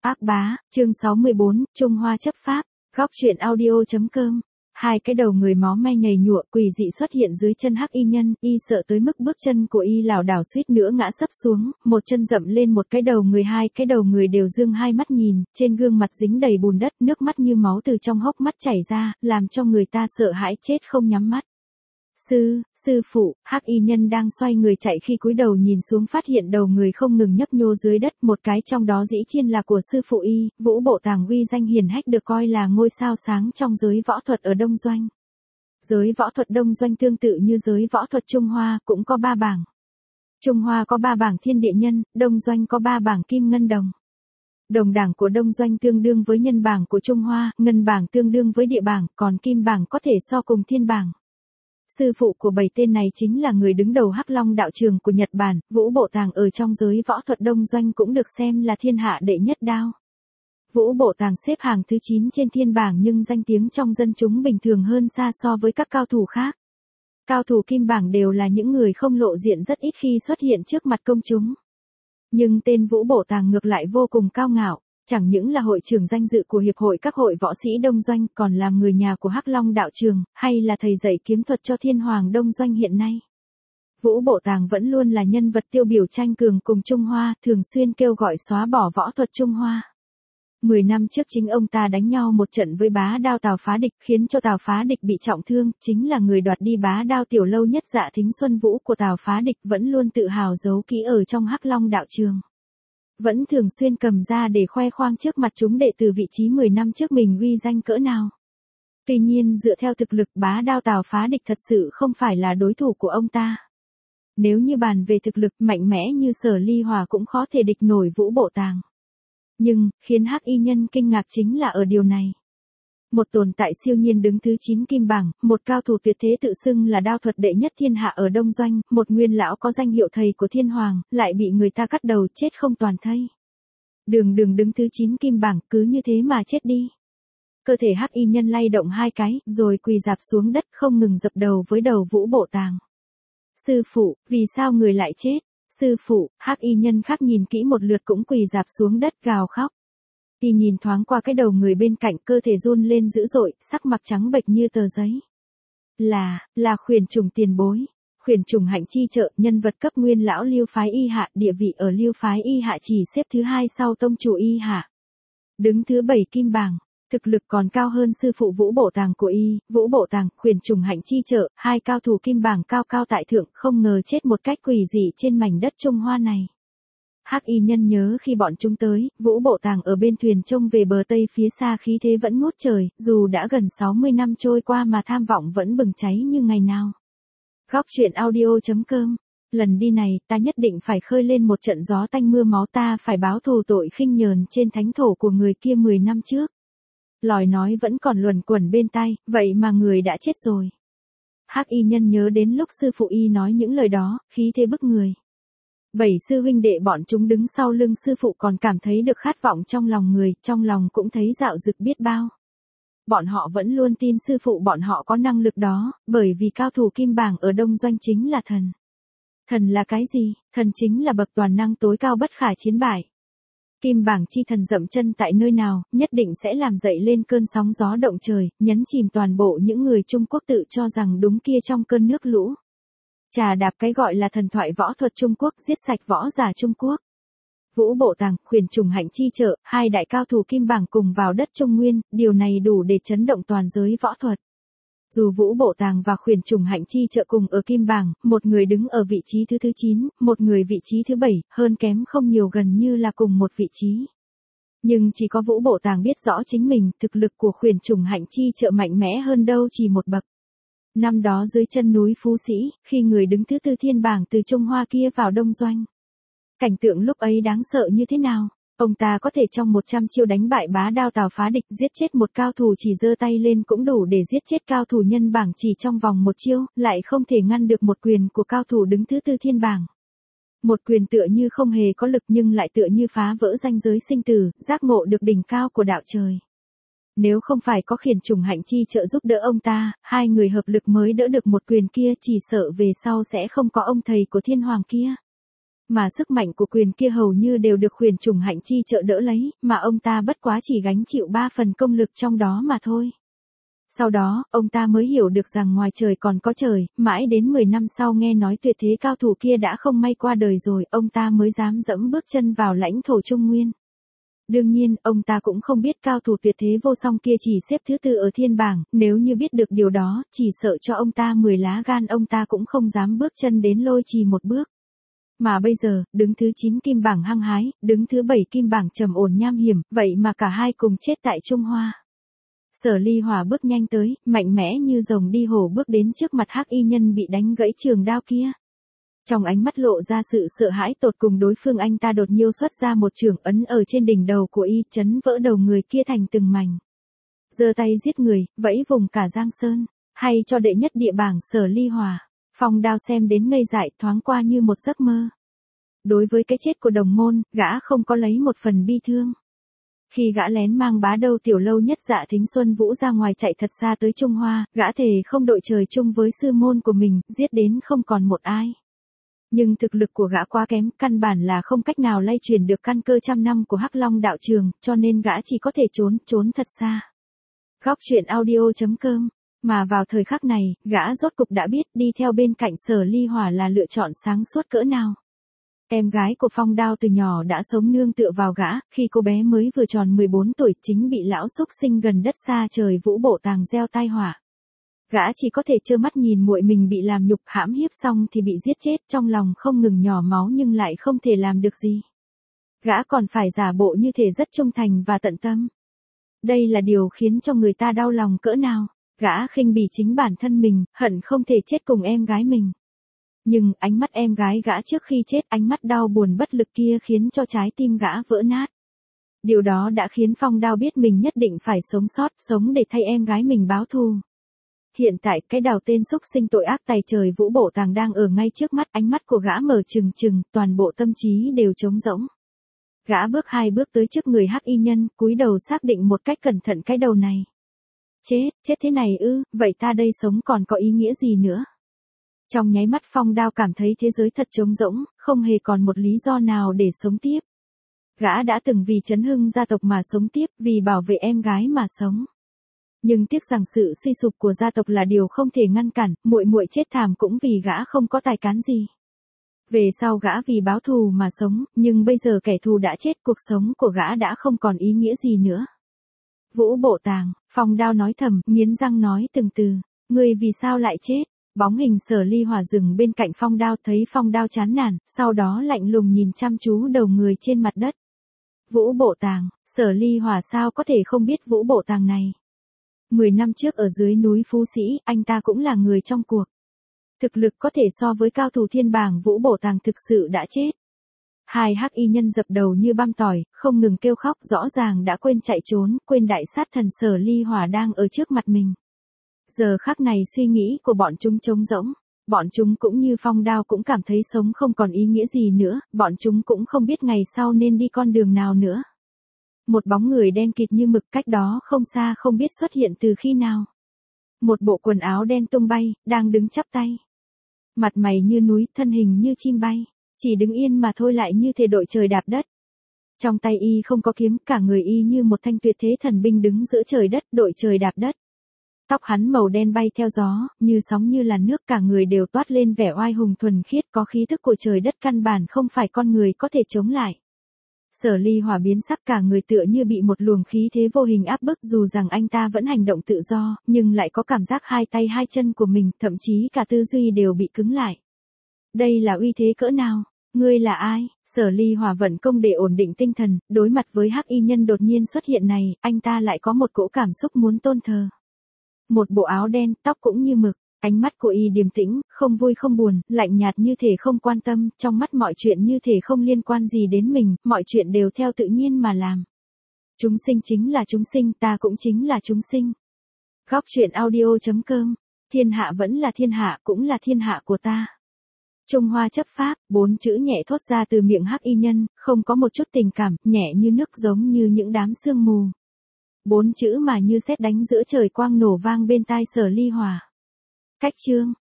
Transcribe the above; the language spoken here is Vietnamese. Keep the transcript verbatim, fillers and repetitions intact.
Ác bá, chương sáu mươi bốn, Trung Hoa chấp pháp, góc truyện audio.com. Hai cái đầu người máu me nhầy nhụa quỷ dị xuất hiện dưới chân Hắc Y Nhân, y sợ tới mức bước chân của y lảo đảo suýt nữa ngã sấp xuống, một chân dậm lên một cái đầu người, hai cái đầu người đều dương hai mắt nhìn, trên gương mặt dính đầy bùn đất, nước mắt như máu từ trong hốc mắt chảy ra, làm cho người ta sợ hãi chết không nhắm mắt. Sư, sư phụ, Hắc Y Nhân đang xoay người chạy khi cúi đầu nhìn xuống phát hiện đầu người không ngừng nhấp nhô dưới đất, một cái trong đó dĩ nhiên là của sư phụ y, Vũ Bộ Tàng uy danh hiển hách được coi là ngôi sao sáng trong giới võ thuật ở Đông Doanh. Giới võ thuật Đông Doanh tương tự như giới võ thuật Trung Hoa, cũng có ba bảng. Trung Hoa có ba bảng thiên địa nhân, Đông Doanh có ba bảng kim ngân đồng. Đồng đảng của Đông Doanh tương đương với nhân bảng của Trung Hoa, ngân bảng tương đương với địa bảng, còn kim bảng có thể so cùng thiên bảng. Sư phụ của bảy tên này chính là người đứng đầu Hắc Long đạo trường của Nhật Bản, Vũ Bộ Tàng ở trong giới võ thuật Đông Doanh cũng được xem là thiên hạ đệ nhất đao. Vũ Bộ Tàng xếp hàng thứ chín trên thiên bảng nhưng danh tiếng trong dân chúng bình thường hơn xa so với các cao thủ khác. Cao thủ kim bảng đều là những người không lộ diện rất ít khi xuất hiện trước mặt công chúng. Nhưng tên Vũ Bộ Tàng ngược lại vô cùng cao ngạo. Chẳng những là hội trưởng danh dự của Hiệp hội các hội võ sĩ Đông Doanh, còn làm người nhà của Hắc Long đạo trường, hay là thầy dạy kiếm thuật cho Thiên Hoàng Đông Doanh hiện nay. Vũ Bộ Tàng vẫn luôn là nhân vật tiêu biểu tranh cường cùng Trung Hoa, thường xuyên kêu gọi xóa bỏ võ thuật Trung Hoa. Mười năm trước chính ông ta đánh nhau một trận với bá đao Tào Phá Địch, khiến cho Tào Phá Địch bị trọng thương, chính là người đoạt đi bá đao tiểu lâu nhất Dạ Thính Xuân Vũ của Tào Phá Địch, vẫn luôn tự hào giấu kỹ ở trong Hắc Long đạo trường. Vẫn thường xuyên cầm ra để khoe khoang trước mặt chúng đệ tử vị trí mười năm trước mình uy danh cỡ nào. Tuy nhiên dựa theo thực lực, bá đao Tào Phá Địch thật sự không phải là đối thủ của ông ta. Nếu như bàn về thực lực, mạnh mẽ như Sở Ly Hòa cũng khó thể địch nổi Vũ Bộ Tàng. Nhưng, khiến Hắc Y Nhân kinh ngạc chính là ở điều này. Một tồn tại siêu nhiên đứng thứ chín kim bảng, một cao thủ tuyệt thế tự xưng là đao thuật đệ nhất thiên hạ ở Đông Doanh, một nguyên lão có danh hiệu thầy của Thiên Hoàng, lại bị người ta cắt đầu chết không toàn thây. Đường Đường đứng thứ chín kim bảng, cứ như thế mà chết đi. Cơ thể Hắc Y Nhân lay động hai cái, rồi quỳ rạp xuống đất không ngừng dập đầu với đầu Vũ Bộ Tàng. Sư phụ, vì sao người lại chết? Sư phụ, Hắc Y Nhân khác nhìn kỹ một lượt cũng quỳ rạp xuống đất gào khóc. Y nhìn thoáng qua cái đầu người bên cạnh, cơ thể run lên dữ dội, sắc mặt trắng bệch như tờ giấy. Là, là Khuyển Trùng tiền bối. Khuyển Trùng Hạnh Chi Trợ, nhân vật cấp nguyên lão Liêu phái Y Hạ, địa vị ở Liêu phái Y Hạ chỉ xếp thứ hai sau tông chủ Y Hạ. Đứng thứ bảy kim bảng, thực lực còn cao hơn sư phụ Vũ Bộ Tàng của Y, Vũ Bộ Tàng, Khuyển Trùng Hạnh Chi Trợ, hai cao thủ kim bảng cao cao tại thượng, không ngờ chết một cách quỷ dị trên mảnh đất Trung Hoa này. Hắc Y Nhân nhớ khi bọn chúng tới, Vũ Bộ Tàng ở bên thuyền trông về bờ tây phía xa khí thế vẫn ngút trời, dù đã gần sáu mươi năm trôi qua mà tham vọng vẫn bừng cháy như ngày nào. Góc truyện audio.com. Lần đi này, ta nhất định phải khơi lên một trận gió tanh mưa máu, ta phải báo thù tội khinh nhờn trên thánh thổ của người kia mười năm trước. Lòi nói vẫn còn luẩn quẩn bên tai, vậy mà người đã chết rồi. Hắc Y Nhân nhớ đến lúc sư phụ Y nói những lời đó, khí thế bức người. Bảy sư huynh đệ bọn chúng đứng sau lưng sư phụ còn cảm thấy được khát vọng trong lòng người, trong lòng cũng thấy dạo dực biết bao. Bọn họ vẫn luôn tin sư phụ bọn họ có năng lực đó, bởi vì cao thủ kim bảng ở Đông Doanh chính là thần. Thần là cái gì? Thần chính là bậc toàn năng tối cao bất khả chiến bại. Kim bảng chi thần dậm chân tại nơi nào, nhất định sẽ làm dậy lên cơn sóng gió động trời, nhấn chìm toàn bộ những người Trung Quốc tự cho rằng đúng kia trong cơn nước lũ. Trà đạp cái gọi là thần thoại võ thuật Trung Quốc, giết sạch võ giả Trung Quốc. Vũ Bộ Tàng, Khuyển Trùng Hạnh Chi Trợ, hai đại cao thủ kim bảng cùng vào đất Trung Nguyên, điều này đủ để chấn động toàn giới võ thuật. Dù Vũ Bộ Tàng và Khuyển Trùng Hạnh Chi Trợ cùng ở kim bảng, một người đứng ở vị trí thứ thứ chín, một người vị trí thứ bảy, hơn kém không nhiều, gần như là cùng một vị trí. Nhưng chỉ có Vũ Bộ Tàng biết rõ chính mình, thực lực của Khuyển Trùng Hạnh Chi Trợ mạnh mẽ hơn đâu chỉ một bậc. Năm đó dưới chân núi Phú Sĩ, khi người đứng thứ tư thiên bảng từ Trung Hoa kia vào Đông Doanh. Cảnh tượng lúc ấy đáng sợ như thế nào? Ông ta có thể trong một trăm chiêu đánh bại bá đao Tào Phá Địch, giết chết một cao thủ chỉ giơ tay lên cũng đủ để giết chết cao thủ nhân bảng chỉ trong vòng một chiêu, lại không thể ngăn được một quyền của cao thủ đứng thứ tư thiên bảng. Một quyền tựa như không hề có lực nhưng lại tựa như phá vỡ ranh giới sinh tử, giác ngộ được đỉnh cao của đạo trời. Nếu không phải có Khuyển Trùng Hạnh Chi trợ giúp đỡ ông ta, hai người hợp lực mới đỡ được một quyền kia, chỉ sợ về sau sẽ không có ông thầy của Thiên Hoàng kia. Mà sức mạnh của quyền kia hầu như đều được Huyền Trùng Hạnh chi trợ đỡ lấy, mà ông ta bất quá chỉ gánh chịu ba phần công lực trong đó mà thôi. Sau đó, ông ta mới hiểu được rằng ngoài trời còn có trời, mãi đến mười năm sau nghe nói tuyệt thế cao thủ kia đã không may qua đời rồi, ông ta mới dám dẫm bước chân vào lãnh thổ Trung Nguyên. Đương nhiên, ông ta cũng không biết cao thủ tuyệt thế vô song kia chỉ xếp thứ tư ở thiên bảng, nếu như biết được điều đó, chỉ sợ cho ông ta mười lá gan ông ta cũng không dám bước chân đến Lôi Trì một bước. Mà bây giờ, đứng thứ chín kim bảng hăng hái, đứng thứ bảy kim bảng trầm ổn nham hiểm, vậy mà cả hai cùng chết tại Trung Hoa. Sở Ly Hỏa bước nhanh tới, mạnh mẽ như rồng đi hổ bước đến trước mặt Hắc Y Nhân bị đánh gãy trường đao kia. Trong ánh mắt lộ ra sự sợ hãi tột cùng, đối phương anh ta đột nhiêu xuất ra một chưởng ấn ở trên đỉnh đầu của y, chấn vỡ đầu người kia thành từng mảnh. Giơ tay giết người, vẫy vùng cả Giang Sơn, hay cho đệ nhất địa bảng Sở Ly Hỏa. Phong Đao xem đến ngây dại, thoáng qua như một giấc mơ. Đối với cái chết của đồng môn, gã không có lấy một phần bi thương. Khi gã lén mang Bá Đâu Tiểu Lâu Nhất Dạ Thính Xuân Vũ ra ngoài chạy thật xa tới Trung Hoa, gã thề không đội trời chung với sư môn của mình, giết đến không còn một ai. Nhưng thực lực của gã quá kém, căn bản là không cách nào lay truyền được căn cơ trăm năm của Hắc Long đạo trường, cho nên gã chỉ có thể trốn, trốn thật xa. Góc truyện audio chấm com. Mà vào thời khắc này, gã rốt cục đã biết đi theo bên cạnh Sở Ly Hỏa là lựa chọn sáng suốt cỡ nào. Em gái của Phong Đao từ nhỏ đã sống nương tựa vào gã, khi cô bé mới vừa tròn mười bốn tuổi chính bị lão xúc sinh gần đất xa trời Vũ Bộ Tàng gieo tai họa. Gã chỉ có thể trơ mắt nhìn muội mình bị làm nhục hãm hiếp xong thì bị giết chết, trong lòng không ngừng nhỏ máu nhưng lại không thể làm được gì. Gã còn phải giả bộ như thể rất trung thành và tận tâm. Đây là điều khiến cho người ta đau lòng cỡ nào. Gã khinh bỉ chính bản thân mình, hận không thể chết cùng em gái mình. Nhưng ánh mắt em gái gã trước khi chết, ánh mắt đau buồn bất lực kia khiến cho trái tim gã vỡ nát. Điều đó đã khiến Phong Đao biết mình nhất định phải sống sót, sống để thay em gái mình báo thù. Hiện tại cái đào tên xúc sinh tội ác tày trời Vũ Bộ Tàng đang ở ngay trước mắt, ánh mắt của gã mở trừng trừng, toàn bộ tâm trí đều trống rỗng. Gã bước hai bước tới trước người Hắc Y Nhân, cúi đầu xác định một cách cẩn thận cái đầu này. Chết, chết thế này ư, vậy ta đây sống còn có ý nghĩa gì nữa? Trong nháy mắt Phong Đao cảm thấy thế giới thật trống rỗng, không hề còn một lý do nào để sống tiếp. Gã đã từng vì chấn hưng gia tộc mà sống tiếp, vì bảo vệ em gái mà sống. Nhưng tiếc rằng sự suy sụp của gia tộc là điều không thể ngăn cản, muội muội chết thảm cũng vì gã không có tài cán gì. Về sau gã vì báo thù mà sống, nhưng bây giờ kẻ thù đã chết, cuộc sống của gã đã không còn ý nghĩa gì nữa. Vũ Bộ Tàng, Phong Đao nói thầm, nghiến răng nói từng từ, ngươi vì sao lại chết? Bóng hình Sở Ly Hỏa dừng bên cạnh Phong Đao, thấy Phong Đao chán nản, sau đó lạnh lùng nhìn chăm chú đầu người trên mặt đất. Vũ Bộ Tàng, Sở Ly Hỏa sao có thể không biết Vũ Bộ Tàng này? Mười năm trước ở dưới núi Phú Sĩ, anh ta cũng là người trong cuộc. Thực lực có thể so với cao thủ thiên bảng, Vũ Bộ Tàng thực sự đã chết. Hai Hắc Y Nhân dập đầu như băm tỏi, không ngừng kêu khóc, rõ ràng đã quên chạy trốn, quên đại sát thần Sở Ly Hỏa đang ở trước mặt mình. Giờ khắc này suy nghĩ của bọn chúng trống rỗng, bọn chúng cũng như Phong Đao cũng cảm thấy sống không còn ý nghĩa gì nữa, bọn chúng cũng không biết ngày sau nên đi con đường nào nữa. Một bóng người đen kịt như mực cách đó không xa không biết xuất hiện từ khi nào. Một bộ quần áo đen tung bay, đang đứng chắp tay. Mặt mày như núi, thân hình như chim bay, chỉ đứng yên mà thôi lại như thể đội trời đạp đất. Trong tay y không có kiếm, cả người y như một thanh tuyệt thế thần binh đứng giữa trời đất, đội trời đạp đất. Tóc hắn màu đen bay theo gió, như sóng như làn nước, cả người đều toát lên vẻ oai hùng thuần khiết, có khí thức của trời đất căn bản không phải con người có thể chống lại. Sở Ly Hỏa biến sắc, cả người tựa như bị một luồng khí thế vô hình áp bức, dù rằng anh ta vẫn hành động tự do, nhưng lại có cảm giác hai tay hai chân của mình, thậm chí cả tư duy đều bị cứng lại. Đây là uy thế cỡ nào? Ngươi là ai? Sở Ly Hỏa vận công để ổn định tinh thần, đối mặt với Hắc Y Nhân đột nhiên xuất hiện này, anh ta lại có một cỗ cảm xúc muốn tôn thờ. Một bộ áo đen, tóc cũng như mực, ánh mắt của y điềm tĩnh, không vui không buồn, lạnh nhạt như thể không quan tâm, trong mắt mọi chuyện như thể không liên quan gì đến mình, mọi chuyện đều theo tự nhiên mà làm. Chúng sinh chính là chúng sinh, ta cũng chính là chúng sinh. Góc truyện audio chấm com, thiên hạ vẫn là thiên hạ, cũng là thiên hạ của ta. Trung Hoa chấp pháp, bốn chữ nhẹ thốt ra từ miệng Hắc Y Nhân, không có một chút tình cảm, nhẹ như nước giống như những đám sương mù. Bốn chữ mà như sét đánh giữa trời quang nổ vang bên tai Sở Ly Hỏa. Cách chương